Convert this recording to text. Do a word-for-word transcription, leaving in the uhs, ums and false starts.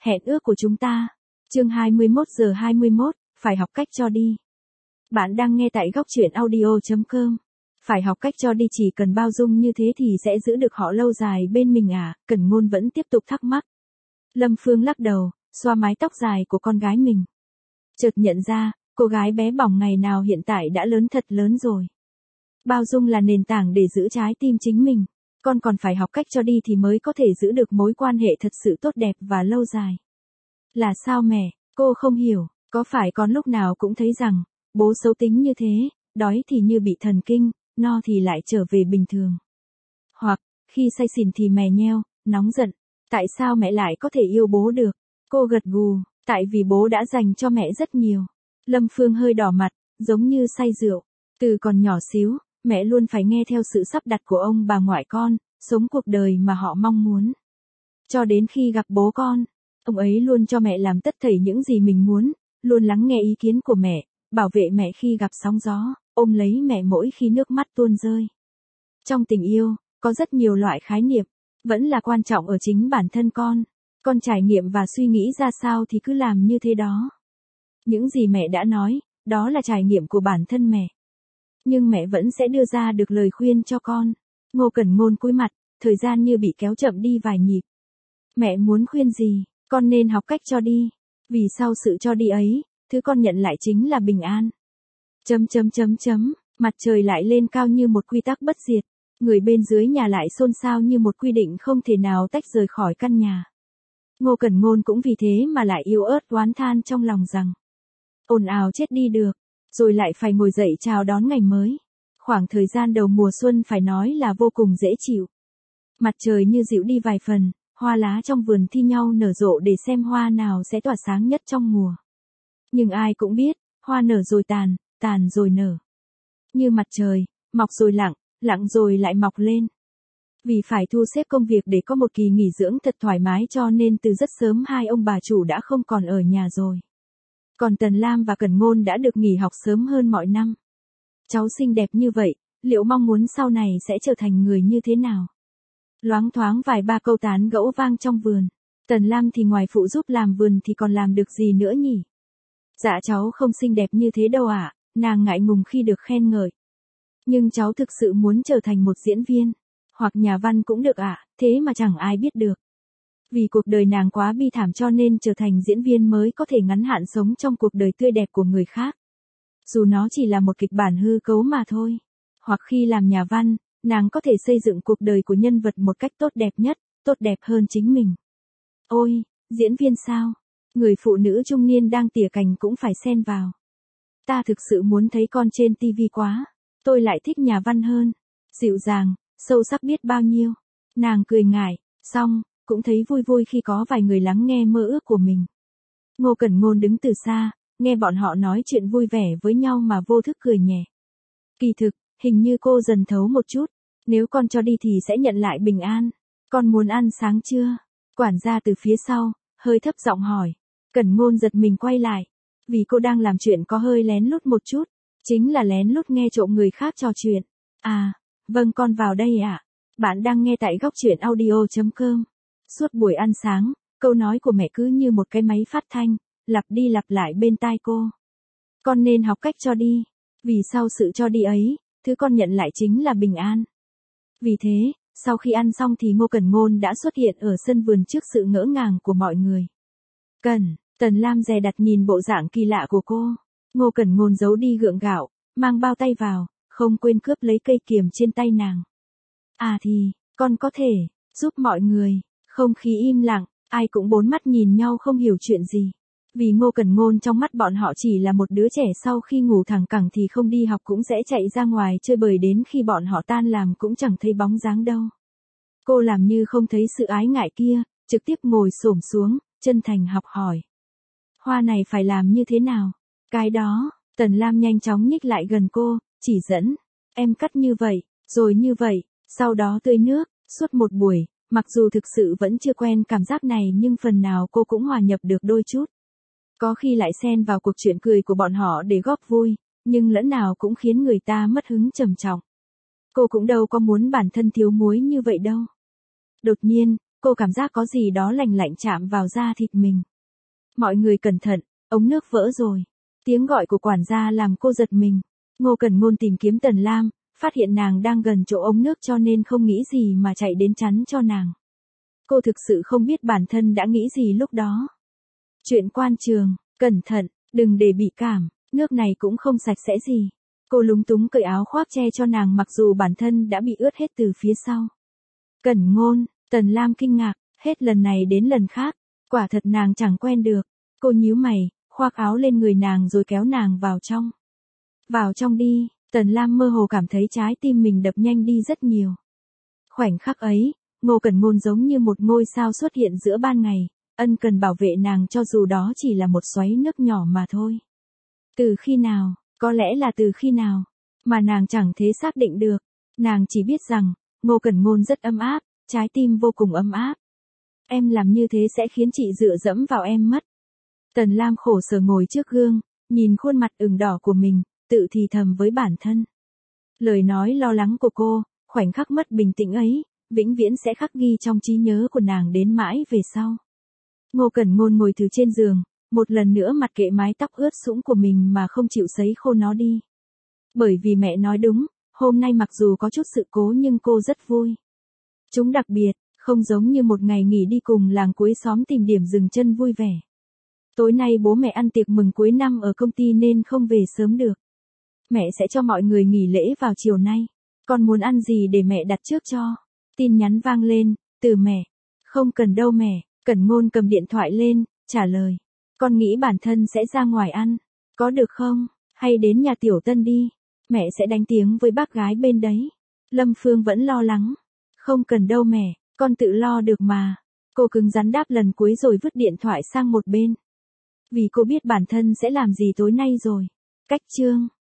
Hẹn ước của chúng ta. Chương hai mươi mốt giờ hai mươi mốt, phải học cách cho đi. Bạn đang nghe tại góc truyện audio chấm com. Phải học cách cho đi, chỉ cần bao dung như thế thì sẽ giữ được họ lâu dài bên mình à? Cẩn Ngôn vẫn tiếp tục thắc mắc. Lâm Phương lắc đầu, xoa mái tóc dài của con gái mình. Chợt nhận ra, cô gái bé bỏng ngày nào hiện tại đã lớn thật lớn rồi. Bao dung là nền tảng để giữ trái tim chính mình. Con còn phải học cách cho đi thì mới có thể giữ được mối quan hệ thật sự tốt đẹp và lâu dài. Là sao mẹ? Cô không hiểu, có phải con lúc nào cũng thấy rằng, bố xấu tính như thế, đói thì như bị thần kinh, no thì lại trở về bình thường. Hoặc, khi say xỉn thì mè nheo, nóng giận. Tại sao mẹ lại có thể yêu bố được? Cô gật gù, tại vì bố đã dành cho mẹ rất nhiều. Lâm Phương hơi đỏ mặt, giống như say rượu. Từ còn nhỏ xíu, mẹ luôn phải nghe theo sự sắp đặt của ông bà ngoại con, sống cuộc đời mà họ mong muốn. Cho đến khi gặp bố con, ông ấy luôn cho mẹ làm tất thảy những gì mình muốn, luôn lắng nghe ý kiến của mẹ, bảo vệ mẹ khi gặp sóng gió, ôm lấy mẹ mỗi khi nước mắt tuôn rơi. Trong tình yêu, có rất nhiều loại khái niệm, vẫn là quan trọng ở chính bản thân con. Con trải nghiệm và suy nghĩ ra sao thì cứ làm như thế đó. Những gì mẹ đã nói, đó là trải nghiệm của bản thân mẹ. Nhưng mẹ vẫn sẽ đưa ra được lời khuyên cho con. Ngô Cẩn Ngôn cúi mặt, thời gian như bị kéo chậm đi vài nhịp. Mẹ muốn khuyên gì? Con nên học cách cho đi. Vì sau sự cho đi ấy, thứ con nhận lại chính là bình an. Chấm chấm chấm chấm, mặt trời lại lên cao như một quy tắc bất diệt. Người bên dưới nhà lại xôn xao như một quy định không thể nào tách rời khỏi căn nhà. Ngô Cẩn Ngôn cũng vì thế mà lại yếu ớt oán than trong lòng rằng, ồn ào chết đi được, rồi lại phải ngồi dậy chào đón ngày mới. Khoảng thời gian đầu mùa xuân phải nói là vô cùng dễ chịu. Mặt trời như dịu đi vài phần, hoa lá trong vườn thi nhau nở rộ để xem hoa nào sẽ tỏa sáng nhất trong mùa. Nhưng ai cũng biết, hoa nở rồi tàn, tàn rồi nở. Như mặt trời, mọc rồi lặng, lặng rồi lại mọc lên. Vì phải thu xếp công việc để có một kỳ nghỉ dưỡng thật thoải mái cho nên từ rất sớm hai ông bà chủ đã không còn ở nhà rồi. Còn Tần Lam và Cẩn Ngôn đã được nghỉ học sớm hơn mọi năm. Cháu xinh đẹp như vậy, liệu mong muốn sau này sẽ trở thành người như thế nào? Loáng thoáng vài ba câu tán gẫu vang trong vườn. Tần Lam thì ngoài phụ giúp làm vườn thì còn làm được gì nữa nhỉ? Dạ cháu không xinh đẹp như thế đâu ạ, à, nàng ngại ngùng khi được khen ngợi. Nhưng cháu thực sự muốn trở thành một diễn viên, hoặc nhà văn cũng được ạ, à, thế mà chẳng ai biết được. Vì cuộc đời nàng quá bi thảm cho nên trở thành diễn viên mới có thể ngắn hạn sống trong cuộc đời tươi đẹp của người khác. Dù nó chỉ là một kịch bản hư cấu mà thôi. Hoặc khi làm nhà văn, nàng có thể xây dựng cuộc đời của nhân vật một cách tốt đẹp nhất, tốt đẹp hơn chính mình. Ôi, diễn viên sao? Người phụ nữ trung niên đang tỉa cành cũng phải xen vào. Ta thực sự muốn thấy con trên tivi quá. Tôi lại thích nhà văn hơn. Dịu dàng, sâu sắc biết bao nhiêu. Nàng cười ngại, xong, cũng thấy vui vui khi có vài người lắng nghe mơ ước của mình. Ngô Cẩn Ngôn đứng từ xa, nghe bọn họ nói chuyện vui vẻ với nhau mà vô thức cười nhẹ. Kỳ thực, hình như cô dần thấu một chút. Nếu con cho đi thì sẽ nhận lại bình an. Con muốn ăn sáng chưa? Quản gia từ phía sau, hơi thấp giọng hỏi. Cẩn Ngôn giật mình quay lại. Vì cô đang làm chuyện có hơi lén lút một chút. Chính là lén lút nghe trộm người khác trò chuyện. À, vâng con vào đây ạ. À. Bạn đang nghe tại góc truyện audio chấm com. Suốt buổi ăn sáng, câu nói của mẹ cứ như một cái máy phát thanh, lặp đi lặp lại bên tai cô. Con nên học cách cho đi. Vì sau sự cho đi ấy, thứ con nhận lại chính là bình an. Vì thế, sau khi ăn xong thì Ngô Cẩn Ngôn đã xuất hiện ở sân vườn trước sự ngỡ ngàng của mọi người. Cẩn, Tần Lam dè đặt nhìn bộ dạng kỳ lạ của cô. Ngô Cẩn Ngôn giấu đi gượng gạo, mang bao tay vào, không quên cướp lấy cây kiềm trên tay nàng. À thì, con có thể giúp mọi người. Không khí im lặng, ai cũng bốn mắt nhìn nhau không hiểu chuyện gì. Vì Ngô Cẩn Ngôn trong mắt bọn họ chỉ là một đứa trẻ sau khi ngủ thẳng cẳng thì không đi học cũng sẽ chạy ra ngoài chơi bời đến khi bọn họ tan làm cũng chẳng thấy bóng dáng đâu. Cô làm như không thấy sự ái ngại kia, trực tiếp ngồi xổm xuống, chân thành học hỏi. Hoa này phải làm như thế nào? Cái đó, Tần Lam nhanh chóng nhích lại gần cô, chỉ dẫn. Em cắt như vậy, rồi như vậy, sau đó tưới nước, suốt một buổi. Mặc dù thực sự vẫn chưa quen cảm giác này nhưng phần nào cô cũng hòa nhập được đôi chút. Có khi lại xen vào cuộc chuyện cười của bọn họ để góp vui, nhưng lẫn nào cũng khiến người ta mất hứng trầm trọng. Cô cũng đâu có muốn bản thân thiếu muối như vậy đâu. Đột nhiên, Cô cảm giác có gì đó lành lạnh chạm vào da thịt mình. Mọi người cẩn thận, ống nước vỡ rồi. Tiếng gọi của quản gia làm cô giật mình. Ngô Cẩn Ngôn tìm kiếm Tần Lam, phát hiện nàng đang gần chỗ ống nước cho nên không nghĩ gì mà chạy đến chắn cho nàng. Cô thực sự không biết bản thân đã nghĩ gì lúc đó. Chuyện quan trường, cẩn thận, đừng để bị cảm, nước này cũng không sạch sẽ gì. Cô lúng túng cởi áo khoác che cho nàng mặc dù bản thân đã bị ướt hết từ phía sau. Cẩn Ngôn, Tần Lam kinh ngạc, hết lần này đến lần khác, quả thật nàng chẳng quen được. Cô nhíu mày, khoác áo lên người nàng rồi kéo nàng vào trong. Vào trong đi, Tần Lam mơ hồ cảm thấy trái tim mình đập nhanh đi rất nhiều. Khoảnh khắc ấy, Ngô Cẩn Ngôn giống như một ngôi sao xuất hiện giữa ban ngày, ân cần bảo vệ nàng cho dù đó chỉ là một xoáy nước nhỏ mà thôi. Từ khi nào, có lẽ là từ khi nào, mà nàng chẳng thế xác định được, nàng chỉ biết rằng, Ngô Cẩn Ngôn rất ấm áp, trái tim vô cùng ấm áp. Em làm như thế sẽ khiến chị dựa dẫm vào em mất. Tần Lam khổ sở ngồi trước gương, nhìn khuôn mặt ửng đỏ của mình, tự thì thầm với bản thân. Lời nói lo lắng của cô, khoảnh khắc mất bình tĩnh ấy, vĩnh viễn sẽ khắc ghi trong trí nhớ của nàng đến mãi về sau. Ngô Cẩn Ngôn ngồi từ trên giường, một lần nữa mặc kệ mái tóc ướt sũng của mình mà không chịu sấy khô nó đi. Bởi vì mẹ nói đúng, hôm nay mặc dù có chút sự cố nhưng cô rất vui. Chúng đặc biệt, không giống như một ngày nghỉ đi cùng làng cuối xóm tìm điểm dừng chân vui vẻ. Tối nay bố mẹ ăn tiệc mừng cuối năm ở công ty nên không về sớm được. Mẹ sẽ cho mọi người nghỉ lễ vào chiều nay. Con muốn ăn gì để mẹ đặt trước cho? Tin nhắn vang lên, từ mẹ. Không cần đâu mẹ, Cẩn Ngôn cầm điện thoại lên, trả lời. Con nghĩ bản thân sẽ ra ngoài ăn. Có được không? Hay đến nhà Tiểu Tân đi. Mẹ sẽ đánh tiếng với bác gái bên đấy. Lâm Phương vẫn lo lắng. Không cần đâu mẹ, con tự lo được mà. Cô cứng rắn đáp lần cuối rồi vứt điện thoại sang một bên. Vì cô biết bản thân sẽ làm gì tối nay rồi. Cách chương